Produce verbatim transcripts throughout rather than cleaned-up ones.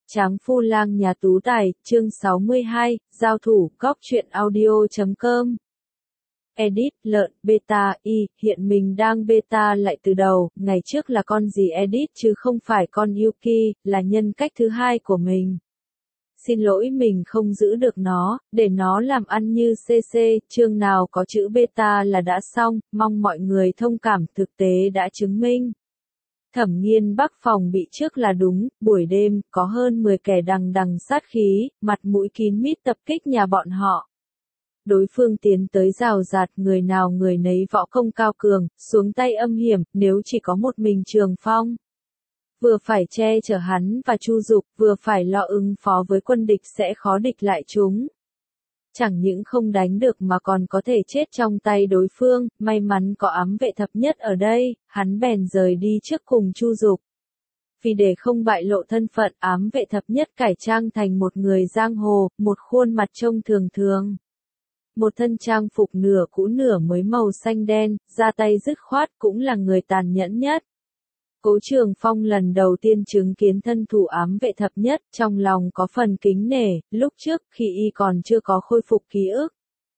Tráng phu lang nhà tú tài, chương sáu mươi hai, giao thủ, góc truyện audio chấm com. Edit, lợn, beta, y, hiện mình đang beta lại từ đầu, ngày trước là con gì Edit chứ không phải con Yuki, là nhân cách thứ hai của mình. Xin lỗi mình không giữ được nó, để nó làm ăn như xê xê, chương nào có chữ beta là đã xong, mong mọi người thông cảm, thực tế đã chứng minh. Thẩm Nghiên Bắc phòng bị trước là đúng, buổi đêm, có hơn mười kẻ đằng đằng sát khí, mặt mũi kín mít tập kích nhà bọn họ. Đối phương tiến tới rào rạt, người nào người nấy võ công cao cường, xuống tay âm hiểm, nếu chỉ có một mình Trường Phong. Vừa phải che chở hắn và Chu Dục, vừa phải lo ứng phó với quân địch sẽ khó địch lại chúng. Chẳng những không đánh được mà còn có thể chết trong tay đối phương, may mắn có ám vệ thập nhất ở đây, hắn bèn rời đi trước cùng Chu Dục. Vì để không bại lộ thân phận, ám vệ thập nhất cải trang thành một người giang hồ, một khuôn mặt trông thường thường. Một thân trang phục nửa cũ nửa mới màu xanh đen, ra tay dứt khoát cũng là người tàn nhẫn nhất. Cố Trường Phong lần đầu tiên chứng kiến thân thủ ám vệ thập nhất, trong lòng có phần kính nể, lúc trước khi y còn chưa có khôi phục ký ức.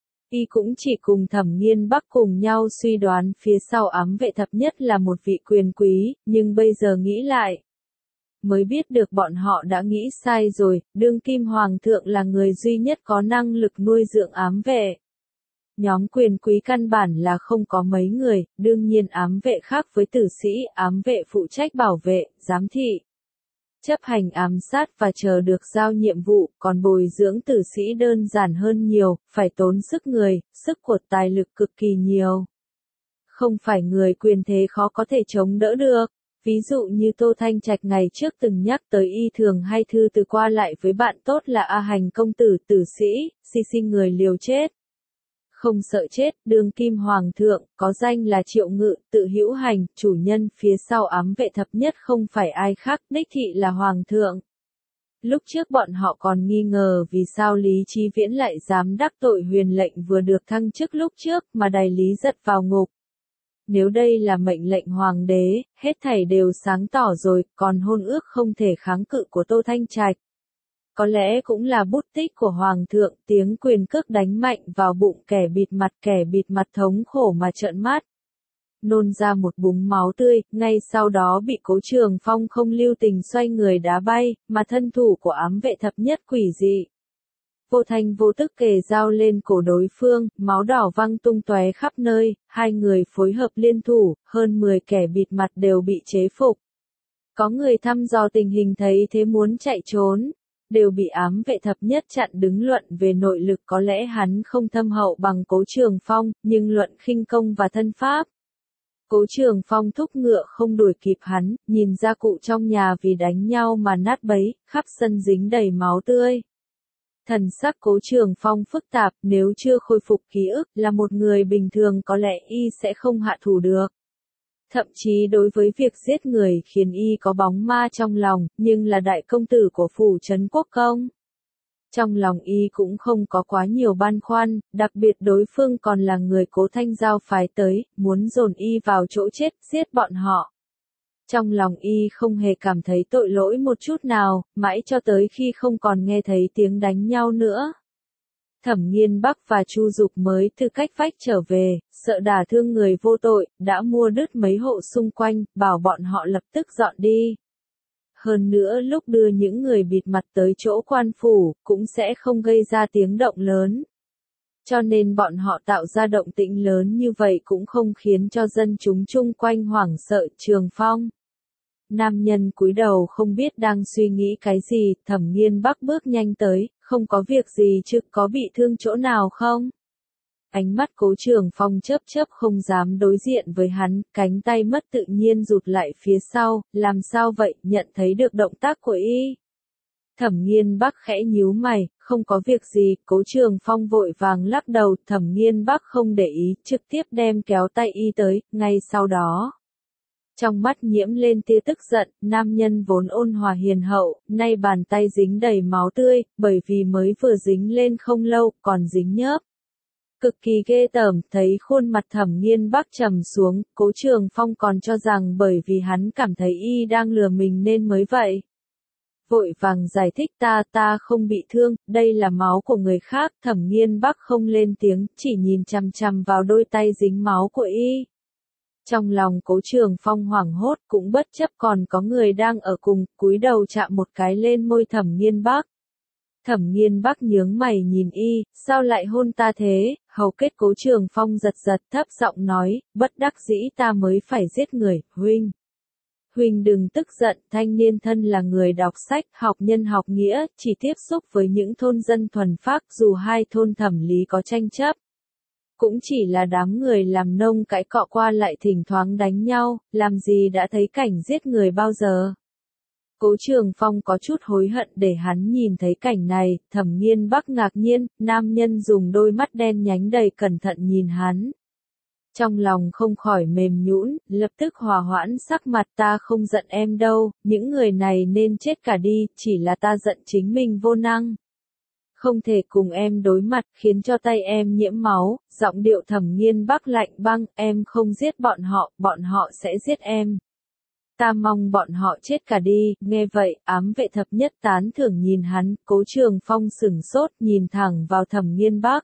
Y cũng chỉ cùng Thẩm Nghiên Bắc cùng nhau suy đoán phía sau ám vệ thập nhất là một vị quyền quý, nhưng bây giờ nghĩ lại. Mới biết được bọn họ đã nghĩ sai rồi, đương kim hoàng thượng là người duy nhất có năng lực nuôi dưỡng ám vệ. Nhóm quyền quý căn bản là không có mấy người, đương nhiên ám vệ khác với tử sĩ, ám vệ phụ trách bảo vệ, giám thị, chấp hành ám sát và chờ được giao nhiệm vụ, còn bồi dưỡng tử sĩ đơn giản hơn nhiều, phải tốn sức người, sức của tài lực cực kỳ nhiều. Không phải người quyền thế khó có thể chống đỡ được. Ví dụ như Tô Thanh Trạch ngày trước từng nhắc tới y thường hay thư từ qua lại với bạn tốt là A Hành công tử tử sĩ, si sinh người liều chết. Không sợ chết, đương kim hoàng thượng, có danh là Triệu Ngự, tự hữu hành, chủ nhân phía sau ám vệ thập nhất không phải ai khác, đích thị là hoàng thượng. Lúc trước bọn họ còn nghi ngờ vì sao Lý Chí Viễn lại dám đắc tội huyền lệnh vừa được thăng chức lúc trước mà đày Lý Giật vào ngục. Nếu đây là mệnh lệnh hoàng đế, hết thảy đều sáng tỏ rồi, còn hôn ước không thể kháng cự của Tô Thanh Trạch. Có lẽ cũng là bút tích của hoàng thượng, tiếng quyền cước đánh mạnh vào bụng kẻ bịt mặt, kẻ bịt mặt thống khổ mà trợn mắt. Nôn ra một búng máu tươi, ngay sau đó bị Cố Trường Phong không lưu tình xoay người đá bay, mà thân thủ của ám vệ thập nhất quỷ dị. Vô thanh vô tức kề dao lên cổ đối phương, máu đỏ văng tung tóe khắp nơi, hai người phối hợp liên thủ, hơn mười kẻ bịt mặt đều bị chế phục. Có người thăm dò tình hình thấy thế muốn chạy trốn, đều bị ám vệ thập nhất chặn đứng. Luận về nội lực có lẽ hắn không thâm hậu bằng Cố Trường Phong, nhưng luận khinh công và thân pháp. Cố Trường Phong thúc ngựa không đuổi kịp hắn, nhìn gia cụ trong nhà vì đánh nhau mà nát bấy, khắp sân dính đầy máu tươi. Thần sắc Cố Trường Phong phức tạp, nếu chưa khôi phục ký ức, là một người bình thường có lẽ y sẽ không hạ thủ được. Thậm chí đối với việc giết người khiến y có bóng ma trong lòng, nhưng là đại công tử của phủ trấn Quốc Công. Trong lòng y cũng không có quá nhiều băn khoăn, đặc biệt đối phương còn là người Cố Thanh Giao phái tới, muốn dồn y vào chỗ chết, giết bọn họ. Trong lòng y không hề cảm thấy tội lỗi một chút nào, mãi cho tới khi không còn nghe thấy tiếng đánh nhau nữa. Thẩm Nghiên Bắc và Chu Dục mới từ cách vách trở về, sợ đả thương người vô tội, đã mua đứt mấy hộ xung quanh, bảo bọn họ lập tức dọn đi. Hơn nữa lúc đưa những người bịt mặt tới chỗ quan phủ, cũng sẽ không gây ra tiếng động lớn. Cho nên bọn họ tạo ra động tĩnh lớn như vậy cũng không khiến cho dân chúng chung quanh hoảng sợ. Trường Phong. Nam nhân cúi đầu không biết đang suy nghĩ cái gì, Thẩm Nghiên Bắc bước nhanh tới, không có việc gì chứ, có bị thương chỗ nào không? Ánh mắt Cố Trường Phong chớp chớp không dám đối diện với hắn, cánh tay mất tự nhiên rụt lại phía sau, làm sao vậy, nhận thấy được động tác của y. Thẩm Nghiên Bắc khẽ nhíu mày, không có việc gì, Cố Trường Phong vội vàng lắc đầu, Thẩm Nghiên Bắc không để ý, trực tiếp đem kéo tay y tới, ngay sau đó. Trong mắt nhiễm lên tia tức giận, nam nhân vốn ôn hòa hiền hậu, nay bàn tay dính đầy máu tươi, bởi vì mới vừa dính lên không lâu, còn dính nhớp. Cực kỳ ghê tởm, thấy khuôn mặt Thẩm Nghiên Bắc trầm xuống, Cố Trường Phong còn cho rằng bởi vì hắn cảm thấy y đang lừa mình nên mới vậy. vội vàng giải thích ta ta không bị thương, đây là máu của người khác. Thẩm Nghiên Bắc không lên tiếng, chỉ nhìn chằm chằm vào đôi tay dính máu của y. Trong lòng Cố Trường Phong hoảng hốt, cũng bất chấp còn có người đang ở cùng, cúi đầu chạm một cái lên môi Thẩm Nghiên Bắc. Thẩm Nghiên Bắc nhướng mày nhìn y, sao lại hôn ta thế? Hầu kết Cố Trường Phong giật giật thấp giọng nói, bất đắc dĩ ta mới phải giết người, huynh. Huynh đừng tức giận, thanh niên thân là người đọc sách, học nhân học nghĩa, chỉ tiếp xúc với những thôn dân thuần phác, dù hai thôn Thẩm Lý có tranh chấp. Cũng chỉ là đám người làm nông cãi cọ qua lại thỉnh thoảng đánh nhau, làm gì đã thấy cảnh giết người bao giờ. Cố Trường Phong có chút hối hận để hắn nhìn thấy cảnh này, Thẩm Nghiên Bắc ngạc nhiên, nam nhân dùng đôi mắt đen nhánh đầy cẩn thận nhìn hắn. Trong lòng không khỏi mềm nhũn, lập tức hòa hoãn sắc mặt ta không giận em đâu, những người này nên chết cả đi, chỉ là ta giận chính mình vô năng. Không thể cùng em đối mặt, khiến cho tay em nhiễm máu, giọng điệu Thẩm Nghiên Bắc lạnh băng, em không giết bọn họ, bọn họ sẽ giết em. Ta mong bọn họ chết cả đi, nghe vậy, ám vệ thập nhất tán thưởng nhìn hắn, Cố Trường Phong sửng sốt nhìn thẳng vào Thẩm Nghiên Bắc.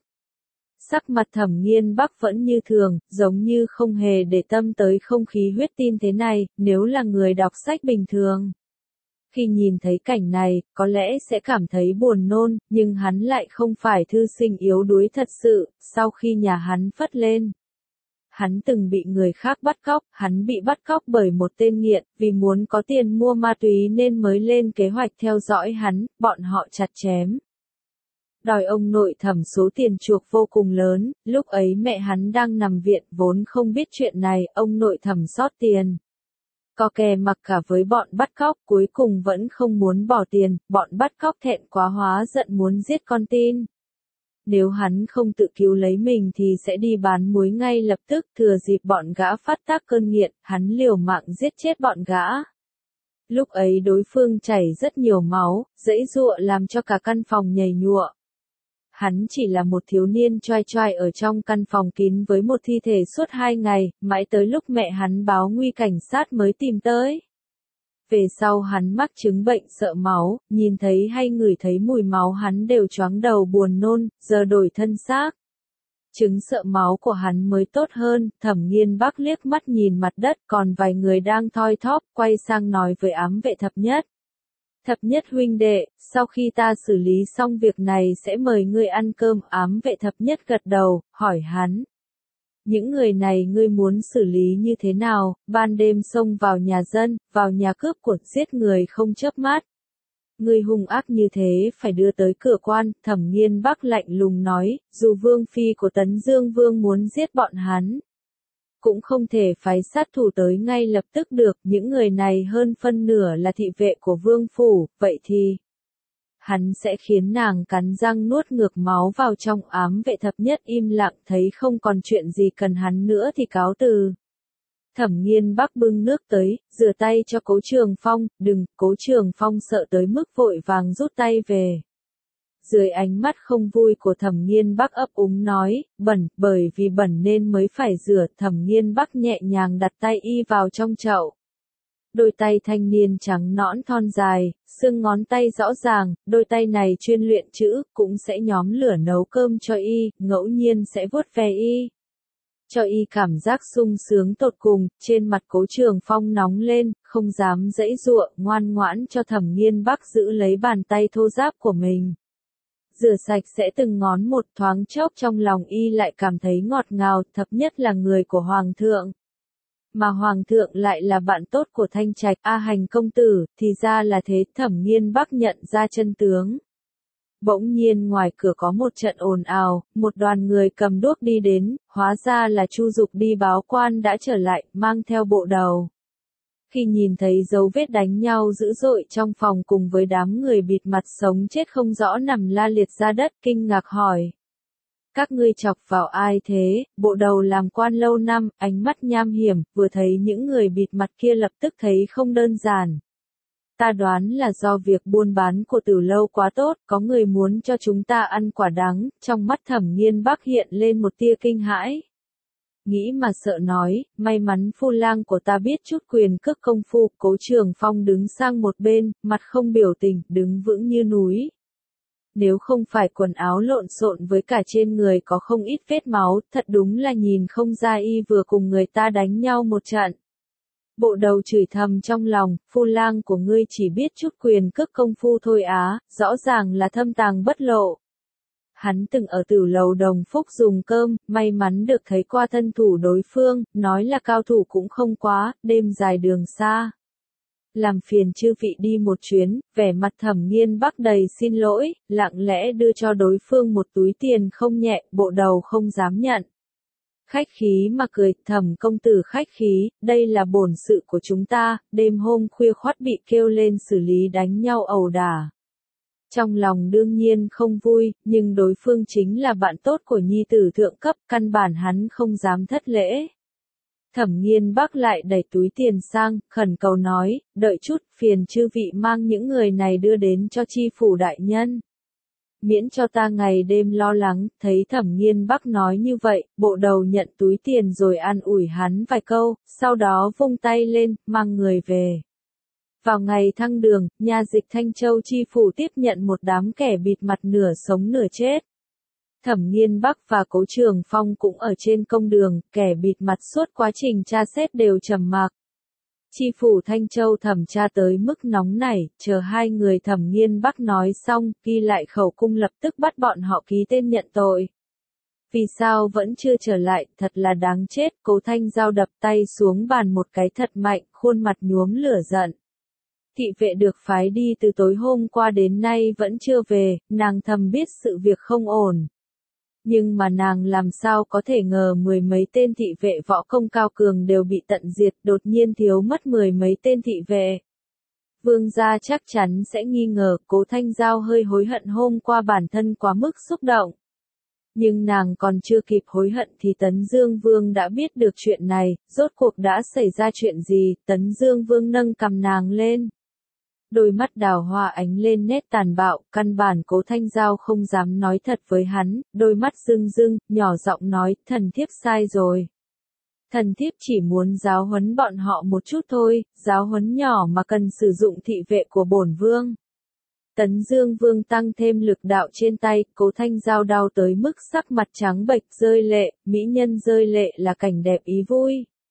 Sắc mặt Thẩm Nghiên Bắc vẫn như thường, giống như không hề để tâm tới không khí huyết tin thế này, nếu là người đọc sách bình thường. Khi nhìn thấy cảnh này, có lẽ sẽ cảm thấy buồn nôn, nhưng hắn lại không phải thư sinh yếu đuối thật sự, sau khi nhà hắn phất lên. Hắn từng bị người khác bắt cóc, hắn bị bắt cóc bởi một tên nghiện, vì muốn có tiền mua ma túy nên mới lên kế hoạch theo dõi hắn, bọn họ chặt chém. Đòi ông nội Thẩm số tiền chuộc vô cùng lớn, lúc ấy mẹ hắn đang nằm viện vốn không biết chuyện này, ông nội Thẩm sót tiền. Co kè mặc cả với bọn bắt cóc, cuối cùng vẫn không muốn bỏ tiền, bọn bắt cóc thẹn quá hóa giận muốn giết con tin. Nếu hắn không tự cứu lấy mình thì sẽ đi bán muối ngay lập tức, thừa dịp bọn gã phát tác cơn nghiện, hắn liều mạng giết chết bọn gã. Lúc ấy đối phương chảy rất nhiều máu, giãy giụa làm cho cả căn phòng nhầy nhụa. Hắn chỉ là một thiếu niên choai choai ở trong căn phòng kín với một thi thể suốt hai ngày, mãi tới lúc mẹ hắn báo nguy cảnh sát mới tìm tới. Về sau hắn mắc chứng bệnh sợ máu, nhìn thấy hay ngửi thấy mùi máu hắn đều choáng đầu buồn nôn, giờ đổi thân xác. Chứng sợ máu của hắn mới tốt hơn, Thẩm Nghiên Bắc liếc mắt nhìn mặt đất, còn vài người đang thoi thóp, quay sang nói với ám vệ thập nhất. Thập nhất huynh đệ, sau khi ta xử lý xong việc này sẽ mời ngươi ăn cơm. Ám vệ thập nhất gật đầu, hỏi hắn. Những người này ngươi muốn xử lý như thế nào? Ban đêm xông vào nhà dân, vào nhà cướp của, giết người không chớp mắt. Ngươi hung ác như thế phải đưa tới cửa quan. Thẩm Nghiên Bắc lạnh lùng nói, dù vương phi của Tấn Dương Vương muốn giết bọn hắn, cũng không thể phái sát thủ tới ngay lập tức được, những người này hơn phân nửa là thị vệ của vương phủ, vậy thì hắn sẽ khiến nàng cắn răng nuốt ngược máu vào trong. Ám vệ thập nhất im lặng, thấy không còn chuyện gì cần hắn nữa thì cáo từ. Thẩm Nghiên Bắc bưng nước tới, rửa tay cho Cố Trường Phong, đừng, Cố Trường Phong sợ tới mức vội vàng rút tay về. Dưới ánh mắt không vui của Thẩm Nghiên Bắc ấp úng nói, bẩn, bởi vì bẩn nên mới phải rửa. Thẩm Nghiên Bắc nhẹ nhàng đặt tay y vào trong chậu. Đôi tay thanh niên trắng nõn thon dài, xương ngón tay rõ ràng, đôi tay này chuyên luyện chữ, cũng sẽ nhóm lửa nấu cơm cho y, ngẫu nhiên sẽ vuốt ve y. Cho y cảm giác sung sướng tột cùng, trên mặt Cố Trường Phong nóng lên, không dám giãy giụa, ngoan ngoãn cho Thẩm Nghiên Bắc giữ lấy bàn tay thô ráp của mình. Rửa sạch sẽ từng ngón một, thoáng chốc trong lòng y lại cảm thấy ngọt ngào, thập nhất là người của Hoàng thượng. Mà Hoàng thượng lại là bạn tốt của Thanh Trạch, A Hành công tử, thì ra là thế. Thẩm Nghiên Bắc nhận ra chân tướng. Bỗng nhiên ngoài cửa có một trận ồn ào, một đoàn người cầm đuốc đi đến, hóa ra là Chu Dục đi báo quan đã trở lại, mang theo bộ đầu. Khi nhìn thấy dấu vết đánh nhau dữ dội trong phòng cùng với đám người bịt mặt sống chết không rõ nằm la liệt ra đất, kinh ngạc hỏi. Các ngươi chọc vào ai thế? Bộ đầu làm quan lâu năm, ánh mắt nham hiểm, vừa thấy những người bịt mặt kia lập tức thấy không đơn giản. Ta đoán là do việc buôn bán của Tử Lâu quá tốt, có người muốn cho chúng ta ăn quả đắng. Trong mắt Thẩm Nghiên Bắc hiện lên một tia kinh hãi. nghĩ mà sợ nói, may mắn phu lang của ta biết chút quyền cước công phu. Cố Trường Phong đứng sang một bên, mặt không biểu tình, đứng vững như núi. Nếu không phải quần áo lộn xộn với cả trên người có không ít vết máu, thật đúng là nhìn không ra y vừa cùng người ta đánh nhau một trận. Bộ đầu chửi thầm trong lòng, phu lang của ngươi chỉ biết chút quyền cước công phu thôi á, rõ ràng là thâm tàng bất lộ. Hắn từng ở Tử Lầu Đồng Phúc dùng cơm, may mắn được thấy qua thân thủ đối phương, nói là cao thủ cũng không quá, đêm dài đường xa. Làm phiền chư vị đi một chuyến, vẻ mặt Thẩm Nghiên Bắc đầy xin lỗi, lặng lẽ đưa cho đối phương một túi tiền không nhẹ, bộ đầu không dám nhận. Khách khí mà cười, Thẩm công tử khách khí, đây là bổn sự của chúng ta, đêm hôm khuya khoắt bị kêu lên xử lý đánh nhau ẩu đả. Trong lòng đương nhiên không vui, nhưng đối phương chính là bạn tốt của nhi tử thượng cấp, căn bản hắn không dám thất lễ. Thẩm Nghiên Bắc lại đẩy túi tiền sang, khẩn cầu nói, đợi chút, phiền chư vị mang những người này đưa đến cho chi phủ đại nhân. Miễn cho ta ngày đêm lo lắng, thấy Thẩm Nghiên Bắc nói như vậy, bộ đầu nhận túi tiền rồi an ủi hắn vài câu, sau đó vung tay lên, mang người về. Vào ngày thăng đường, nha dịch Thanh Châu chi phủ tiếp nhận một đám kẻ bịt mặt nửa sống nửa chết. Thẩm Nghiên Bắc và Cố Trường Phong cũng ở trên công đường, kẻ bịt mặt suốt quá trình tra xét đều trầm mặc. Chi phủ Thanh Châu thẩm tra tới mức nóng nảy, chờ hai người Thẩm Nghiên Bắc nói xong, ghi lại khẩu cung lập tức bắt bọn họ ký tên nhận tội. Vì sao vẫn chưa trở lại, thật là đáng chết, Cố Thanh Giao đập tay xuống bàn một cái thật mạnh, khuôn mặt nhuốm lửa giận. Thị vệ được phái đi từ tối hôm qua đến nay vẫn chưa về, nàng thầm biết sự việc không ổn. Nhưng mà nàng làm sao có thể ngờ mười mấy tên thị vệ võ công cao cường đều bị tận diệt, đột nhiên thiếu mất mười mấy tên thị vệ. Vương gia chắc chắn sẽ nghi ngờ, Cố Thanh Giao hơi hối hận hôm qua bản thân quá mức xúc động. Nhưng nàng còn chưa kịp hối hận thì Tấn Dương Vương đã biết được chuyện này, rốt cuộc đã xảy ra chuyện gì, Tấn Dương Vương nâng cầm nàng lên. Đôi mắt đào hoa ánh lên nét tàn bạo, căn bản Cố Thanh Giao không dám nói thật với hắn, đôi mắt rưng rưng, nhỏ giọng nói, thần thiếp sai rồi. Thần thiếp chỉ muốn giáo huấn bọn họ một chút thôi, giáo huấn nhỏ mà cần sử dụng thị vệ của bổn vương. Tấn Dương Vương tăng thêm lực đạo trên tay, Cố Thanh Giao đau tới mức sắc mặt trắng bệch rơi lệ, mỹ nhân rơi lệ là cảnh đẹp ý vui.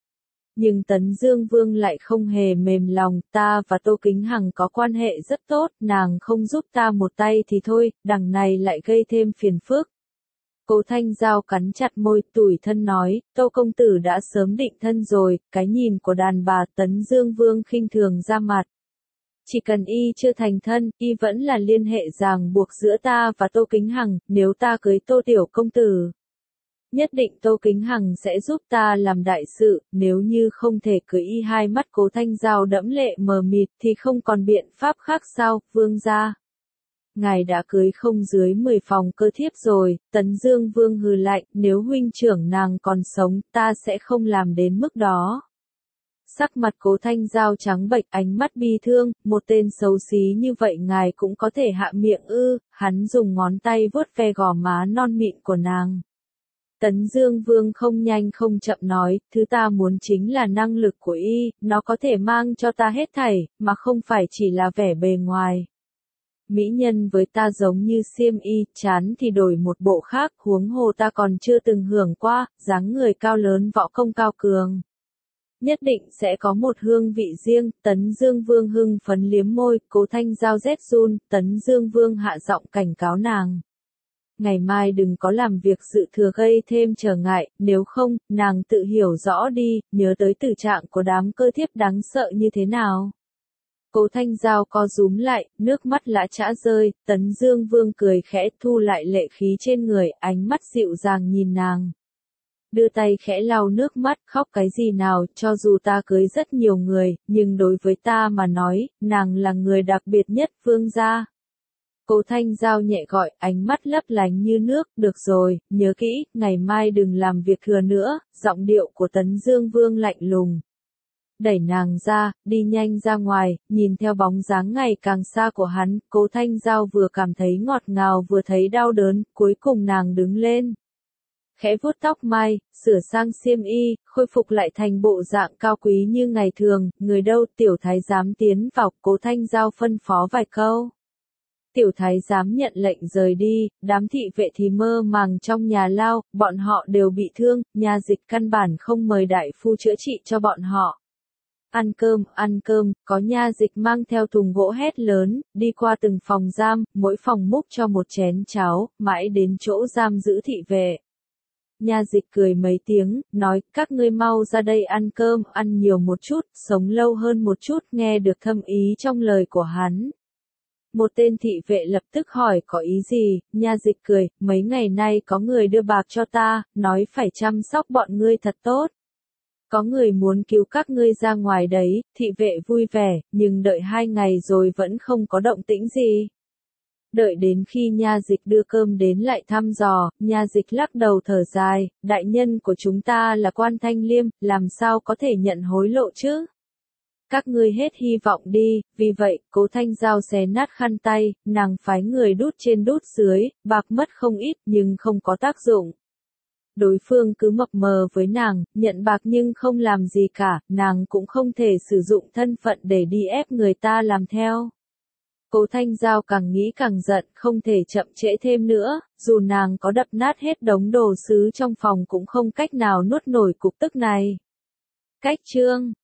Nhưng Tấn Dương Vương lại không hề mềm lòng, ta và Tô Kính Hằng có quan hệ rất tốt, nàng không giúp ta một tay thì thôi, đằng này lại gây thêm phiền phức. Cố Thanh Giao cắn chặt môi, tủi thân nói, Tô công tử đã sớm định thân rồi, cái nhìn của đàn bà. Tấn Dương Vương khinh thường ra mặt. Chỉ cần y chưa thành thân, y vẫn là liên hệ ràng buộc giữa ta và Tô Kính Hằng, nếu ta cưới Tô tiểu công tử. Nhất định Tô Kính Hằng sẽ giúp ta làm đại sự, nếu như không thể cưới y. Hai mắt Cố Thanh Giao đẫm lệ mờ mịt thì không còn biện pháp khác sao, vương gia. Ngài đã cưới không dưới mười phòng cơ thiếp rồi, Tấn Dương Vương hừ lạnh, nếu huynh trưởng nàng còn sống, ta sẽ không làm đến mức đó. Sắc mặt Cố Thanh Giao trắng bệch, ánh mắt bi thương, một tên xấu xí như vậy ngài cũng có thể hạ miệng ư, hắn dùng ngón tay vuốt ve gò má non mịn của nàng. Tấn Dương Vương không nhanh không chậm nói, thứ ta muốn chính là năng lực của y, nó có thể mang cho ta hết thảy, mà không phải chỉ là vẻ bề ngoài. Mỹ nhân với ta giống như xiêm y, chán thì đổi một bộ khác, huống hồ ta còn chưa từng hưởng qua, dáng người cao lớn võ công cao cường. Nhất định sẽ có một hương vị riêng. Tấn Dương Vương hưng phấn liếm môi, Cố Thanh Giao rét run, Tấn Dương Vương hạ giọng cảnh cáo nàng. Ngày mai đừng có làm việc sự thừa gây thêm trở ngại, nếu không, nàng tự hiểu rõ đi, nhớ tới tử trạng của đám cơ thiếp đáng sợ như thế nào. Cố Thanh Giao co rúm lại, nước mắt lã chã rơi, Tấn Dương Vương cười khẽ thu lại lệ khí trên người, ánh mắt dịu dàng nhìn nàng. Đưa tay khẽ lau nước mắt, khóc cái gì nào, cho dù ta cưới rất nhiều người, nhưng đối với ta mà nói, nàng là người đặc biệt nhất, vương gia. Cố Thanh Giao nhẹ gọi, ánh mắt lấp lánh như nước, được rồi, nhớ kỹ, ngày mai đừng làm việc thừa nữa, giọng điệu của Tấn Dương Vương lạnh lùng. Đẩy nàng ra, đi nhanh ra ngoài, nhìn theo bóng dáng ngày càng xa của hắn, Cố Thanh Giao vừa cảm thấy ngọt ngào vừa thấy đau đớn, cuối cùng nàng đứng lên. khẽ vuốt tóc mai, sửa sang xiêm y, khôi phục lại thành bộ dạng cao quý như ngày thường, người đâu, tiểu thái giám tiến vào, Cố Thanh Giao phân phó vài câu. Tiểu thái giám nhận lệnh rời đi, đám thị vệ thì mơ màng trong nhà lao, bọn họ đều bị thương, nhà dịch căn bản không mời đại phu chữa trị cho bọn họ. Ăn cơm, ăn cơm, có nha dịch mang theo thùng gỗ hét lớn, đi qua từng phòng giam, mỗi phòng múc cho một chén cháo, mãi đến chỗ giam giữ thị vệ. Nha dịch cười mấy tiếng, nói, các ngươi mau ra đây ăn cơm, ăn nhiều một chút, sống lâu hơn một chút, nghe được thâm ý trong lời của hắn. Một tên thị vệ lập tức hỏi có ý gì, nha dịch cười, mấy ngày nay có người đưa bạc cho ta, nói phải chăm sóc bọn ngươi thật tốt. Có người muốn cứu các ngươi ra ngoài đấy, thị vệ vui vẻ, nhưng đợi hai ngày rồi vẫn không có động tĩnh gì. Đợi đến khi nha dịch đưa cơm đến lại thăm dò, nha dịch lắc đầu thở dài, đại nhân của chúng ta là quan Thanh Liêm, làm sao có thể nhận hối lộ chứ? Các ngươi hết hy vọng đi, vì vậy, Cố Thanh Giao xé nát khăn tay, nàng phái người đút trên đút dưới, bạc mất không ít nhưng không có tác dụng. Đối phương cứ mập mờ với nàng, nhận bạc nhưng không làm gì cả, nàng cũng không thể sử dụng thân phận để đi ép người ta làm theo. Cố Thanh Giao càng nghĩ càng giận, không thể chậm trễ thêm nữa, dù nàng có đập nát hết đống đồ sứ trong phòng cũng không cách nào nuốt nổi cục tức này. Cách chương